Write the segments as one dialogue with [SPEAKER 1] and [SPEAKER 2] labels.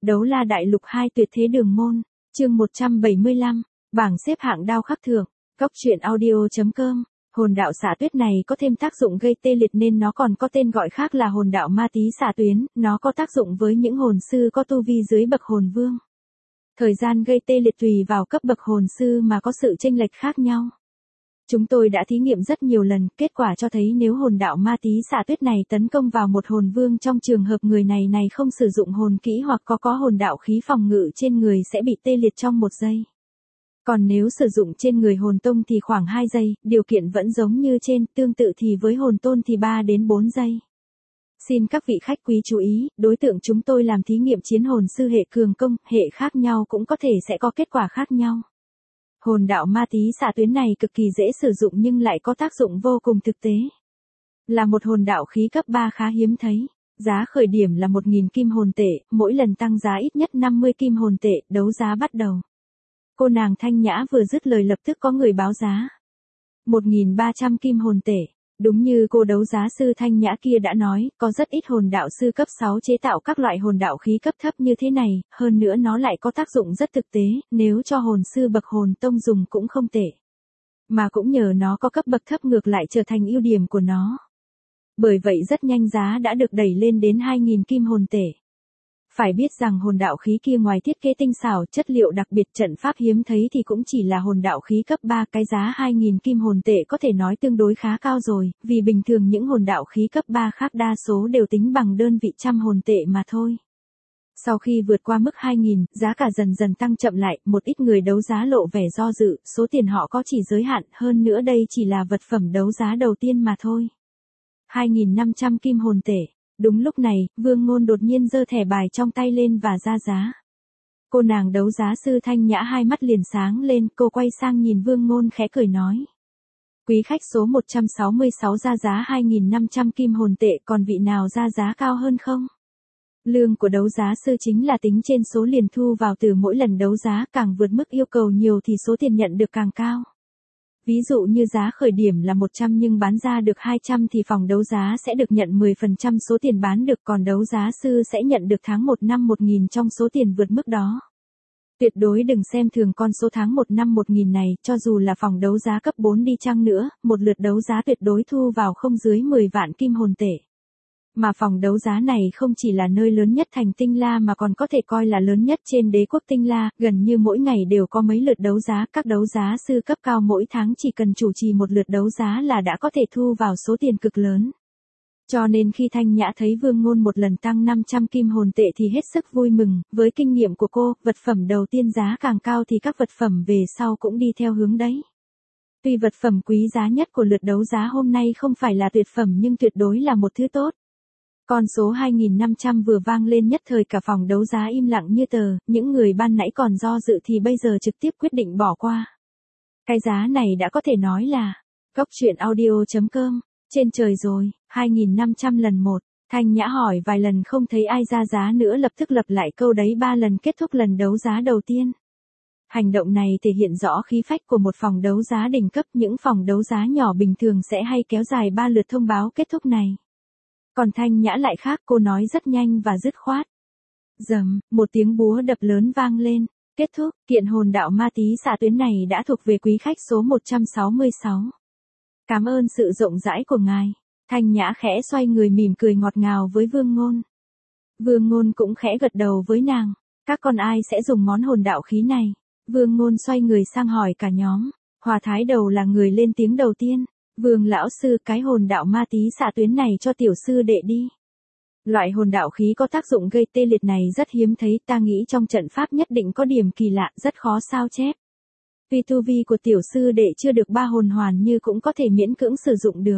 [SPEAKER 1] Đấu la đại lục 2 tuyệt thế đường môn, chương 175, bảng xếp hạng đao khắc thưởng, góc truyện audio.com. Hồn đạo xạ tuyết này có thêm tác dụng gây tê liệt nên nó còn có tên gọi khác là hồn đạo ma tí xạ tuyến, nó có tác dụng với những hồn sư có tu vi dưới bậc hồn vương. Thời gian gây tê liệt tùy vào cấp bậc hồn sư mà có sự chênh lệch khác nhau. Chúng tôi đã thí nghiệm rất nhiều lần, kết quả cho thấy nếu hồn đạo ma tí xạ tuyết này tấn công vào một hồn vương trong trường hợp người này không sử dụng hồn kỹ hoặc có hồn đạo khí phòng ngự trên người sẽ bị tê liệt trong 1 giây. Còn nếu sử dụng trên người hồn tông thì khoảng 2 giây, điều kiện vẫn giống như trên, tương tự thì với hồn tôn thì 3 đến 4 giây. Xin các vị khách quý chú ý, đối tượng chúng tôi làm thí nghiệm chiến hồn sư hệ cường công, hệ khác nhau cũng có thể sẽ có kết quả khác nhau. Hồn đạo ma tí xạ tuyến này cực kỳ dễ sử dụng nhưng lại có tác dụng vô cùng thực tế. Là một hồn đạo khí cấp 3 khá hiếm thấy. Giá khởi điểm là 1.000 kim hồn tệ, mỗi lần tăng giá ít nhất 50 kim hồn tệ, đấu giá bắt đầu. Cô nàng Thanh Nhã vừa dứt lời lập tức có người báo giá. 1.300 kim hồn tệ. Đúng như cô đấu giá sư Thanh Nhã kia đã nói, có rất ít hồn đạo sư cấp 6 chế tạo các loại hồn đạo khí cấp thấp như thế này, hơn nữa nó lại có tác dụng rất thực tế, nếu cho hồn sư bậc hồn tông dùng cũng không tệ. Mà cũng nhờ nó có cấp bậc thấp ngược lại trở thành ưu điểm của nó. Bởi vậy rất nhanh giá đã được đẩy lên đến 2.000 kim hồn tệ. Phải biết rằng hồn đạo khí kia ngoài thiết kế tinh xảo, chất liệu đặc biệt, trận pháp hiếm thấy thì cũng chỉ là hồn đạo khí cấp 3, cái giá 2.000 kim hồn tệ có thể nói tương đối khá cao rồi, vì bình thường những hồn đạo khí cấp 3 khác đa số đều tính bằng đơn vị trăm hồn tệ mà thôi. Sau khi vượt qua mức 2.000, giá cả dần dần tăng chậm lại, một ít người đấu giá lộ vẻ do dự, số tiền họ có chỉ giới hạn, hơn nữa đây chỉ là vật phẩm đấu giá đầu tiên mà thôi. 2.500 kim hồn tệ. Đúng lúc này, Vương Ngôn đột nhiên giơ thẻ bài trong tay lên và ra giá. Cô nàng đấu giá sư Thanh Nhã hai mắt liền sáng lên, cô quay sang nhìn Vương Ngôn khẽ cười nói. Quý khách số 166 ra giá 2.500 kim hồn tệ, còn vị nào ra giá cao hơn không? Lương của đấu giá sư chính là tính trên số liền thu vào từ mỗi lần đấu giá, càng vượt mức yêu cầu nhiều thì số tiền nhận được càng cao. Ví dụ như giá khởi điểm là 100 nhưng bán ra được 200 thì phòng đấu giá sẽ được nhận 10% số tiền bán được, còn đấu giá sư sẽ nhận được tháng 1 năm 1.000 trong số tiền vượt mức đó. Tuyệt đối đừng xem thường con số tháng 1 năm 1.000 này, cho dù là phòng đấu giá cấp 4 đi chăng nữa, một lượt đấu giá tuyệt đối thu vào không dưới 10 vạn kim hồn tệ. Mà phòng đấu giá này không chỉ là nơi lớn nhất thành Tinh La mà còn có thể coi là lớn nhất trên đế quốc Tinh La, gần như mỗi ngày đều có mấy lượt đấu giá, các đấu giá sư cấp cao mỗi tháng chỉ cần chủ trì một lượt đấu giá là đã có thể thu vào số tiền cực lớn. Cho nên khi Thanh Nhã thấy Vương Ngôn một lần tăng 500 kim hồn tệ thì hết sức vui mừng, với kinh nghiệm của cô, vật phẩm đầu tiên giá càng cao thì các vật phẩm về sau cũng đi theo hướng đấy. Tuy vật phẩm quý giá nhất của lượt đấu giá hôm nay không phải là tuyệt phẩm nhưng tuyệt đối là một thứ tốt. Con số 2.500 vừa vang lên nhất thời cả phòng đấu giá im lặng như tờ, những người ban nãy còn do dự thì bây giờ trực tiếp quyết định bỏ qua. Cái giá này đã có thể nói là, góc truyện audio.com, trên trời rồi, 2.500 lần 1, Thanh Nhã hỏi vài lần không thấy ai ra giá nữa lập tức lặp lại câu đấy 3 lần kết thúc lần đấu giá đầu tiên. Hành động này thể hiện rõ khí phách của một phòng đấu giá đỉnh cấp, những phòng đấu giá nhỏ bình thường sẽ hay kéo dài 3 lượt thông báo kết thúc này. Còn Thanh Nhã lại khác, cô nói rất nhanh và dứt khoát. Rầm, một tiếng búa đập lớn vang lên. Kết thúc, kiện hồn đạo ma tí xạ tuyến này đã thuộc về quý khách số 166. Cảm ơn sự rộng rãi của ngài. Thanh Nhã khẽ xoay người mỉm cười ngọt ngào với Vương Ngôn. Vương Ngôn cũng khẽ gật đầu với nàng. Các con ai sẽ dùng món hồn đạo khí này? Vương Ngôn xoay người sang hỏi cả nhóm. Hòa Thái Đầu là người lên tiếng đầu tiên. Vương lão sư, cái hồn đạo ma tí xạ tuyến này cho tiểu sư đệ đi. Loại hồn đạo khí có tác dụng gây tê liệt này rất hiếm thấy, ta nghĩ trong trận pháp nhất định có điểm kỳ lạ, rất khó sao chép. Tuy tu vi của tiểu sư đệ chưa được 3 hồn hoàn như cũng có thể miễn cưỡng sử dụng được.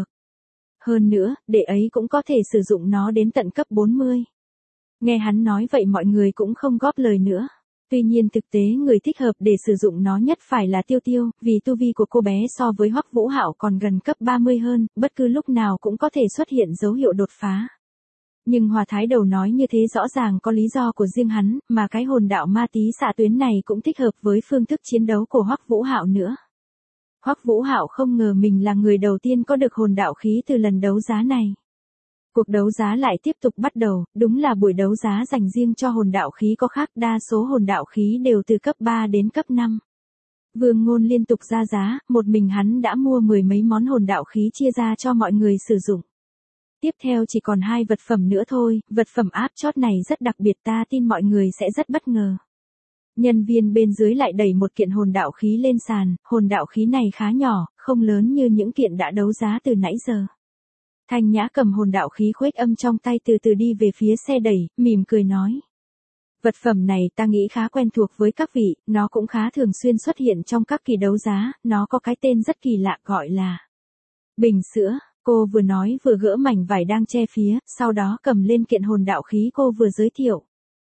[SPEAKER 1] Hơn nữa, đệ ấy cũng có thể sử dụng nó đến tận cấp 40. Nghe hắn nói vậy mọi người cũng không góp lời nữa. Tuy nhiên thực tế người thích hợp để sử dụng nó nhất phải là Tiêu Tiêu, vì tu vi của cô bé so với Hoắc Vũ Hạo còn gần cấp 30 hơn, bất cứ lúc nào cũng có thể xuất hiện dấu hiệu đột phá. Nhưng Hòa Thái Đầu nói như thế rõ ràng có lý do của riêng hắn, mà cái hồn đạo ma tí xạ tuyến này cũng thích hợp với phương thức chiến đấu của Hoắc Vũ Hạo nữa. Hoắc Vũ Hạo không ngờ mình là người đầu tiên có được hồn đạo khí từ lần đấu giá này. Cuộc đấu giá lại tiếp tục bắt đầu, đúng là buổi đấu giá dành riêng cho hồn đạo khí có khác, đa số hồn đạo khí đều từ cấp 3 đến cấp 5. Vương Ngôn liên tục ra giá, một mình hắn đã mua mười mấy món hồn đạo khí chia ra cho mọi người sử dụng. Tiếp theo chỉ còn 2 vật phẩm nữa thôi, vật phẩm áp chót này rất đặc biệt, ta tin mọi người sẽ rất bất ngờ. Nhân viên bên dưới lại đẩy một kiện hồn đạo khí lên sàn, hồn đạo khí này khá nhỏ, không lớn như những kiện đã đấu giá từ nãy giờ. Thanh Nhã cầm hồn đạo khí khuếch âm trong tay từ từ đi về phía xe đẩy, mỉm cười nói. Vật phẩm này ta nghĩ khá quen thuộc với các vị, nó cũng khá thường xuyên xuất hiện trong các kỳ đấu giá, nó có cái tên rất kỳ lạ gọi là bình sữa. Cô vừa nói vừa gỡ mảnh vải đang che phía, sau đó cầm lên kiện hồn đạo khí cô vừa giới thiệu.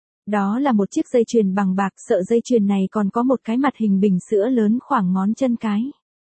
[SPEAKER 1] Đó là một chiếc dây chuyền bằng bạc, sợi dây chuyền này còn có một cái mặt hình bình sữa lớn khoảng ngón chân cái.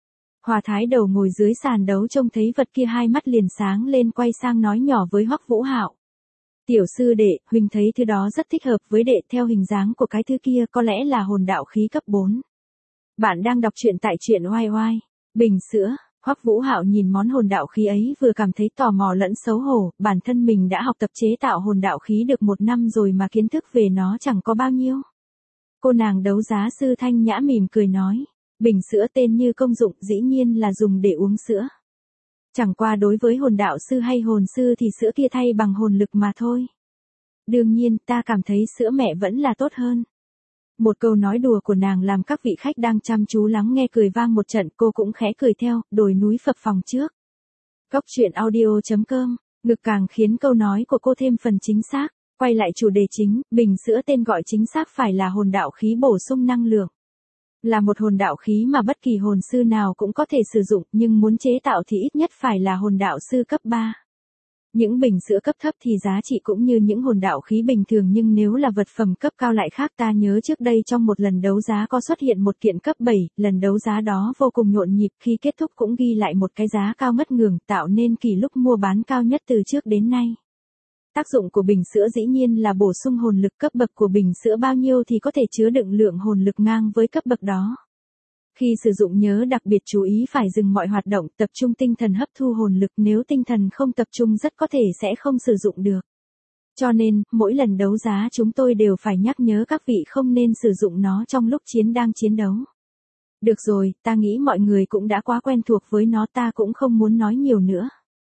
[SPEAKER 1] Hòa Thái Đầu ngồi dưới sàn đấu trông thấy vật kia hai mắt liền sáng lên, quay sang nói nhỏ với Hoắc Vũ Hạo. Tiểu sư đệ, huynh thấy thứ đó rất thích hợp với đệ, theo hình dáng của cái thứ kia có lẽ là hồn đạo khí cấp 4. Bạn đang đọc truyện tại truyện oai oai. Bình sữa. Hoắc Vũ Hạo nhìn món hồn đạo khí ấy vừa cảm thấy tò mò lẫn xấu hổ, bản thân mình đã học tập chế tạo hồn đạo khí được 1 năm rồi mà kiến thức về nó chẳng có bao nhiêu. Cô nàng đấu giá sư Thanh Nhã mỉm cười nói, bình sữa tên như công dụng dĩ nhiên là dùng để uống sữa. Chẳng qua đối với hồn đạo sư hay hồn sư thì sữa kia thay bằng hồn lực mà thôi. Đương nhiên ta cảm thấy sữa mẹ vẫn là tốt hơn. Một câu nói đùa của nàng làm các vị khách đang chăm chú lắng nghe cười vang một trận, cô cũng khẽ cười theo, đồi núi phập phồng trước. Góc truyện audio.com, ngực càng khiến câu nói của cô thêm phần chính xác. Quay lại chủ đề chính, bình sữa tên gọi chính xác phải là hồn đạo khí bổ sung năng lượng. Là một hồn đạo khí mà bất kỳ hồn sư nào cũng có thể sử dụng, nhưng muốn chế tạo thì ít nhất phải là hồn đạo sư cấp 3. Những bình sữa cấp thấp thì giá trị cũng như những hồn đạo khí bình thường, nhưng nếu là vật phẩm cấp cao lại khác. Ta nhớ trước đây trong một lần đấu giá có xuất hiện một kiện cấp 7, lần đấu giá đó vô cùng nhộn nhịp, khi kết thúc cũng ghi lại một cái giá cao ngất ngường, tạo nên kỷ lục mua bán cao nhất từ trước đến nay. Tác dụng của bình sữa dĩ nhiên là bổ sung hồn lực, cấp bậc của bình sữa bao nhiêu thì có thể chứa đựng lượng hồn lực ngang với cấp bậc đó. Khi sử dụng nhớ đặc biệt chú ý phải dừng mọi hoạt động, tập trung tinh thần hấp thu hồn lực, nếu tinh thần không tập trung rất có thể sẽ không sử dụng được. Cho nên, mỗi lần đấu giá chúng tôi đều phải nhắc nhớ các vị không nên sử dụng nó trong lúc đang chiến đấu. Được rồi, ta nghĩ mọi người cũng đã quá quen thuộc với nó, ta cũng không muốn nói nhiều nữa.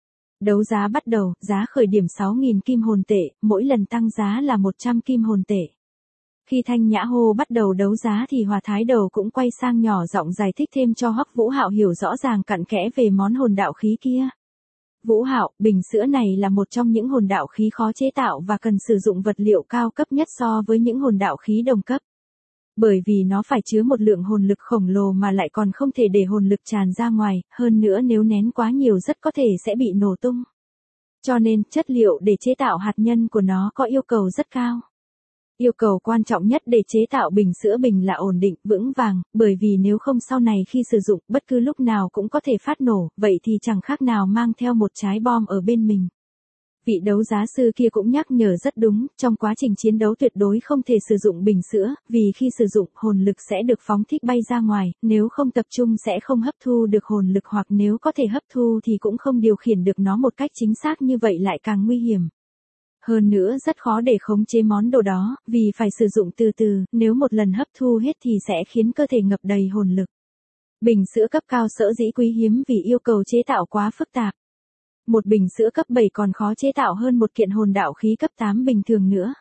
[SPEAKER 1] Đấu giá bắt đầu, giá khởi điểm 6.000 kim hồn tệ, mỗi lần tăng giá là 100 kim hồn tệ. Khi Thanh Nhã hô bắt đầu đấu giá thì Hòa Thái Đầu cũng quay sang nhỏ giọng giải thích thêm cho Hoắc Vũ Hạo hiểu rõ ràng cặn kẽ về món hồn đạo khí kia. Vũ Hạo, bình sữa này là một trong những hồn đạo khí khó chế tạo và cần sử dụng vật liệu cao cấp nhất so với những hồn đạo khí đồng cấp. Bởi vì nó phải chứa một lượng hồn lực khổng lồ mà lại còn không thể để hồn lực tràn ra ngoài, hơn nữa nếu nén quá nhiều rất có thể sẽ bị nổ tung. Cho nên, chất liệu để chế tạo hạt nhân của nó có yêu cầu rất cao. Yêu cầu quan trọng nhất để chế tạo bình sữa bình là ổn định, vững vàng, bởi vì nếu không sau này khi sử dụng, bất cứ lúc nào cũng có thể phát nổ, vậy thì chẳng khác nào mang theo một trái bom ở bên mình. Vị đấu giá sư kia cũng nhắc nhở rất đúng, trong quá trình chiến đấu tuyệt đối không thể sử dụng bình sữa, vì khi sử dụng, hồn lực sẽ được phóng thích bay ra ngoài, nếu không tập trung sẽ không hấp thu được hồn lực, hoặc nếu có thể hấp thu thì cũng không điều khiển được nó một cách chính xác, như vậy lại càng nguy hiểm. Hơn nữa rất khó để khống chế món đồ đó, vì phải sử dụng từ từ, nếu một lần hấp thu hết thì sẽ khiến cơ thể ngập đầy hồn lực. Bình sữa cấp cao sở dĩ quý hiếm vì yêu cầu chế tạo quá phức tạp. Một bình sữa cấp 7 còn khó chế tạo hơn một kiện hồn đạo khí cấp 8 bình thường nữa.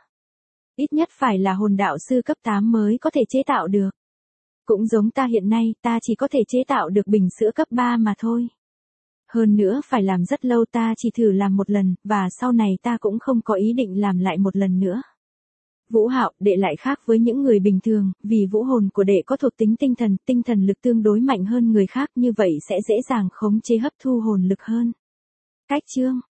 [SPEAKER 1] Ít nhất phải là hồn đạo sư cấp 8 mới có thể chế tạo được. Cũng giống ta hiện nay, ta chỉ có thể chế tạo được bình sữa cấp 3 mà thôi. Hơn nữa phải làm rất lâu, ta chỉ thử làm một lần, và sau này ta cũng không có ý định làm lại một lần nữa. Vũ Hạo, đệ lại khác với những người bình thường, vì vũ hồn của đệ có thuộc tính tinh thần lực tương đối mạnh hơn người khác, như vậy sẽ dễ dàng khống chế hấp thu hồn lực hơn. Cách chương